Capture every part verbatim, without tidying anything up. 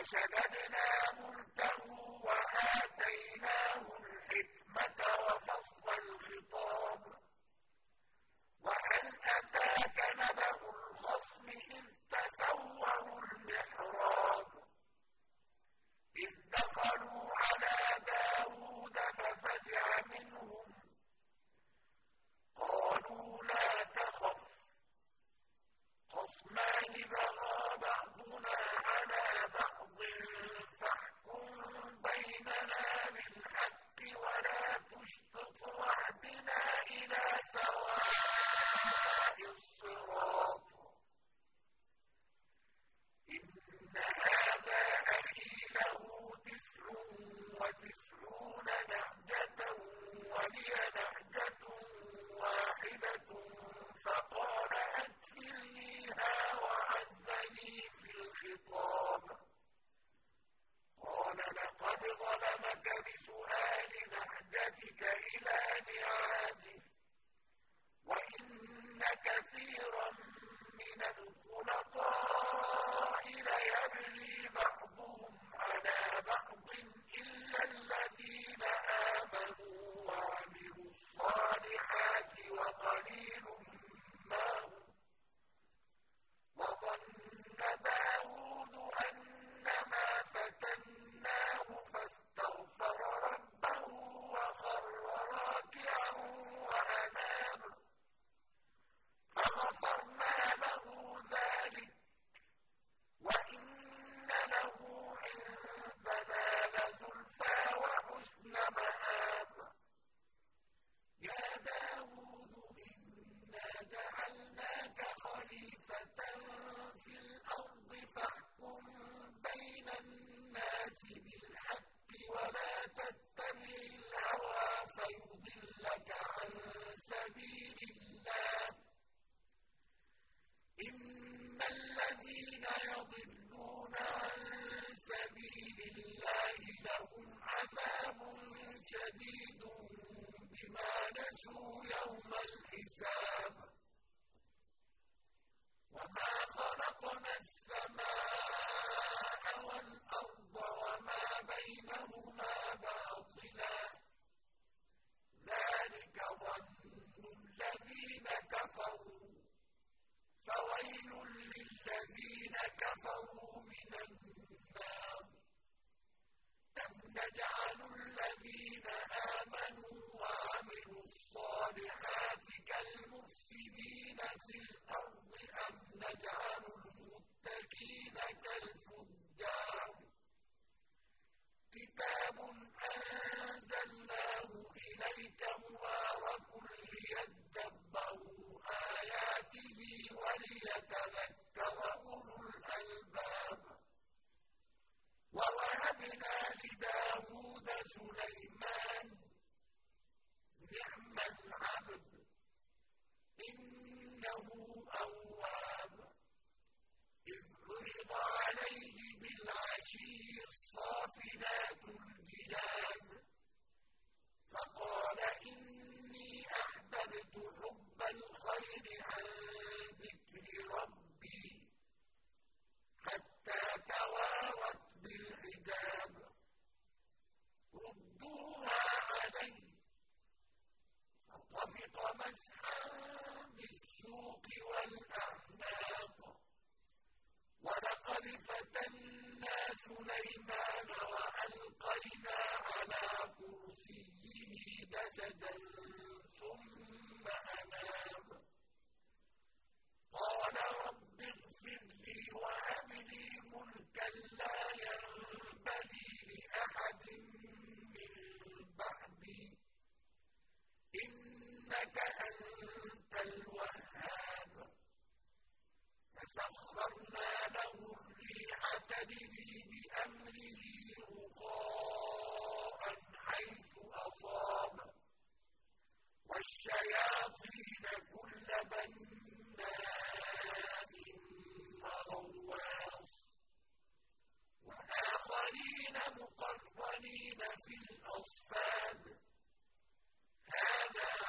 وشددنا ملكه وآتيناه الحكمة وفصل الخطاب وهل أتاك نبأ الخصم إذ تسوروا المحراب إذ دخلوا على داود ففزع منهم قالوا لا تخف خصمان بغى بعضنا على بعض فاحكم بيننا بالحق ولا تشطط واهدنا إلى سواء الصراط إن هذا أخي له تسع وتسعون نعجة ولي نعجة واحدة فقال أكفلنيها وعزني في الخطاب قال لقد ظلمك بسؤال نعجتك إلى نعاجه وإن كثيرا من الخلطاء ليبغي بعضهم على بعض إلا الذين آمنوا وعملوا الصالحات وقليل ما هم وظن داود أنما فتناه فاستغفر ربه وخر راكعا وأناب فغفرنا له ذلك وإن له عندنا لزلفى وحسن مآب يا داود إنا جعلناك خليفة في الأرض فاحكم بين الناس بالحق ولا تتبع الهوى فيضلك عن سبيل الله إن الذين يضلون عن سبيل الله لهم عذاب شديد بما نسوا يوم الحساب وما خلقنا السماء والأرض وما بينهما باطلا ذلك ظن الذين كفروا فويل للذين كفروا من النار أم نجعل الذين آمنوا وعملوا الصالحات كالمفسدين في الأرض أم نجعل المتقين كالفجار كتاب أنزلناه إليك مبارك ليدبروا آياته وليتذكر أولو الألباب ووهبنا لداود سليمان نعم العبد إنه أواب إذ عرض عليه بالعشي الصافنات الجياد فقال إني أحببت حب الخير عن ذكر ربي حتى توارت بالحجاب ردوها علي فطفق مسحا بالسوق والأعناق ولقد فتنا سليمان وألقينا على كرسيه جسدا ثم أناب قال رب اغفر لي وهب لي ملكا لا ينبغي لأحد من بعدي إنك أنت الوهاب فسخرنا له الريح تجري بأمره رخاء حيث أصاب والشياطين كل بناء وغواص وآخرين مقرنين في الأصفاد هذا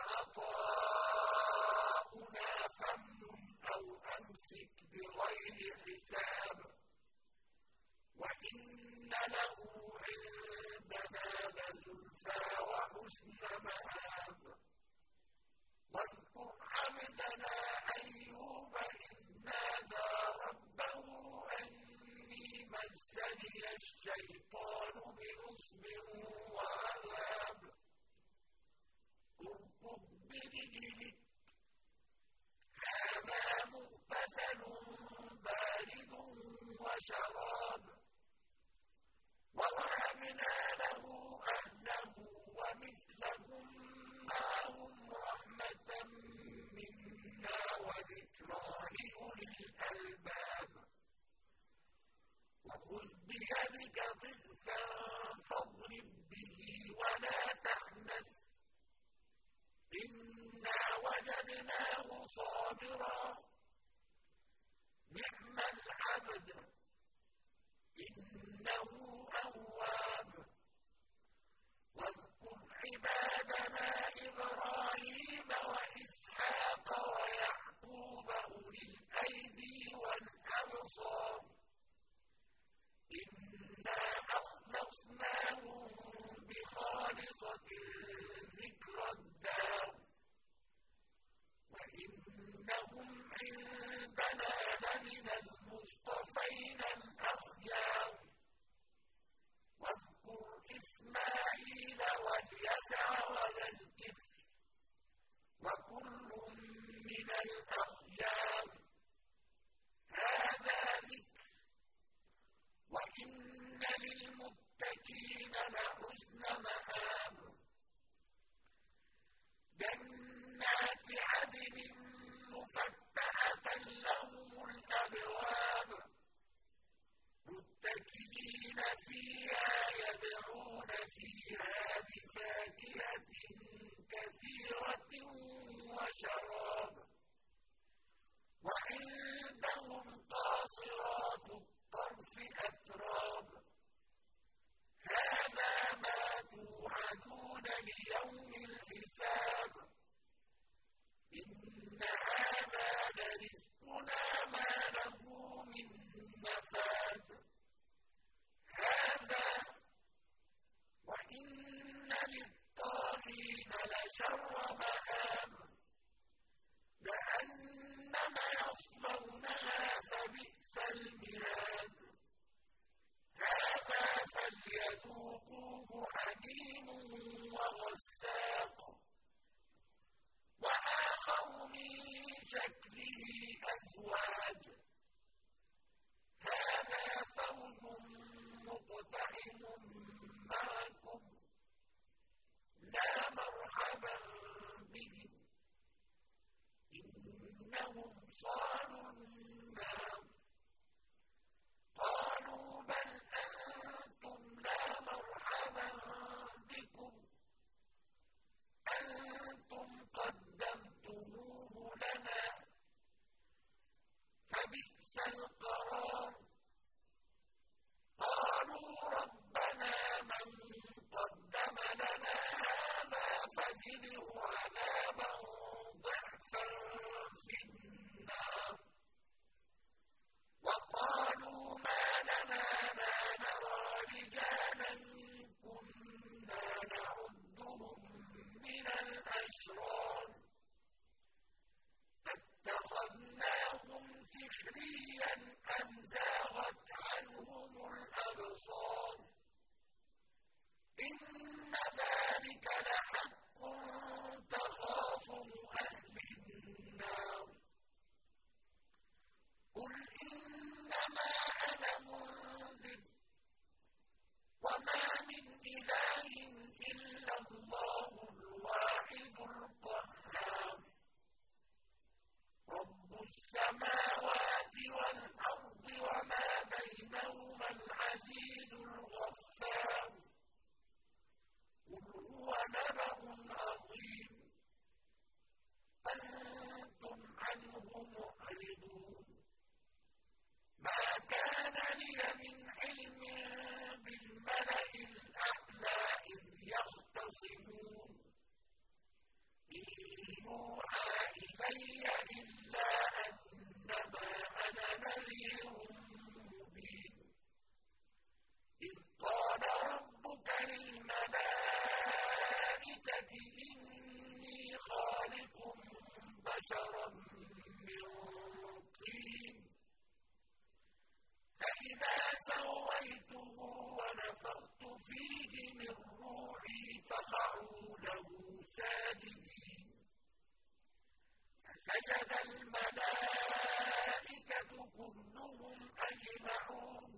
عطاؤنا فامنن أو أمسك بغير حساب وإن الشيطان بنصب وعذاب اركض برجلك هذا مغتسل بارد وشراب ووهبنا له أهله ومثلهم معهم رحمة منا وذكرى لأولي الألباب وخذ بيدك ضغثا فاضرب به ولا تحنث إنا وجدناه صابرا نعم العبد إنه أواب واذكر عبادنا إبراهيم وإسحاق ويعقوب أولي الأيدي والأبصار إنا أخلصناهم بخالصة ذكر الدار وإنهم عندنا لمن المصطفين الأخيار واذكر إسماعيل واليسع وذا الكفل وكل من الأخيار هذا ذكر وإن للمتقين لحسن مآب جنات عدن مفتحة لهم الأبواب متكئين فيها يدعون فيها بفاكهة كثيرة وشراب وعندهم قاصرات الطرف أتراب هذا ما توعدون ليوم الحساب إن هذا لرزقنا ما له من نفاد هذا وإن للطاغين لشر مآب جهنم يصلونها فبئس المهاد هذا فليذوقوه حميم وغساق وآخر من شكله أزواج هذا فوج مقتحم معكم لا مرحبا بهم إنهم صالوا النار قالوا بل أنتم لا مرحبا بكم أنتم قدمتموه لنا فبئس القرار قالوا ربنا من قدم لنا هذا فزده عذابا ضعفا في النار وقالوا ما لنا لا نرى رجالا كنا نعدهم من الأشرار فاتخذناهم سخريا أم زاغت عنهم الأبصار إن ذلك لحق تخاصم أهل النار قل إنما أنا منذر وما من إله إلا الله الواحد القهار رب السماوات والأرض وما بينهما العزيز الغفار قل هو نبأ عظيم أنتم عنه معرضون ما كان لي من علم بالملأ الأعلى إذ يختصمون إن يوحى إلي إلا أنما أنا نذير مبين إذ قال ربك للملائكة إني خالق بشرا من طين فإذا سويته فسجد الملائكة كلهم أجمعون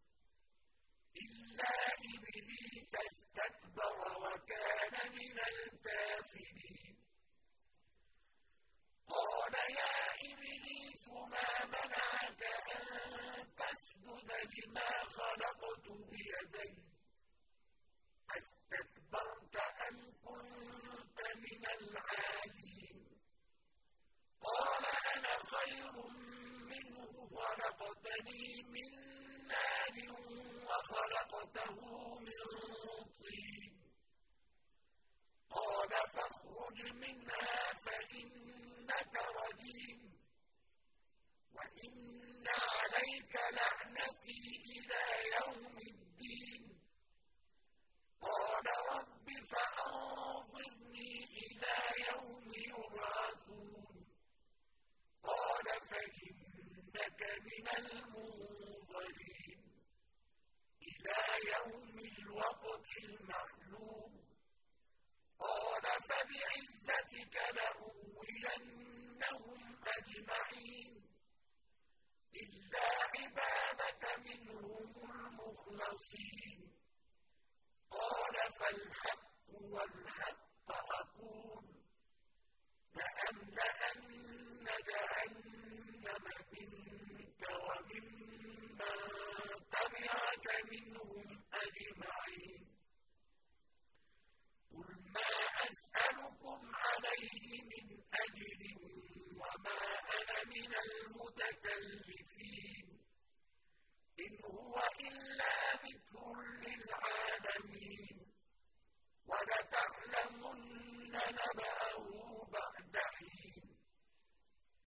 إلا إبليس استكبر وكان من الكافرين قال يا إبليس ما منعك أن تسجد لما خلقت بيدي أستكبرت أم كنت من العالين قال أنا خير منه خلقتني من نار وخلقته من طين قال فاخرج منها فإنك رجيم وإن عليك لعنتي إلى يوم الدين قال رب فأنظرني إلى يوم يبعثون قال فإنك من المنظرين إلى يوم الوقت المعلوم قال فبعزتك لأغوينهم أجمعين إلا عبادك منهم المخلصين قال فالحق والحق أقول لأملأن جهنم منك وممن تبعك منهم أجمعين قل ما أسألكم عليه من أجر وما أنا من المتكلفين إن هو إلا ذكر للعالمين ولتعلمن نبأه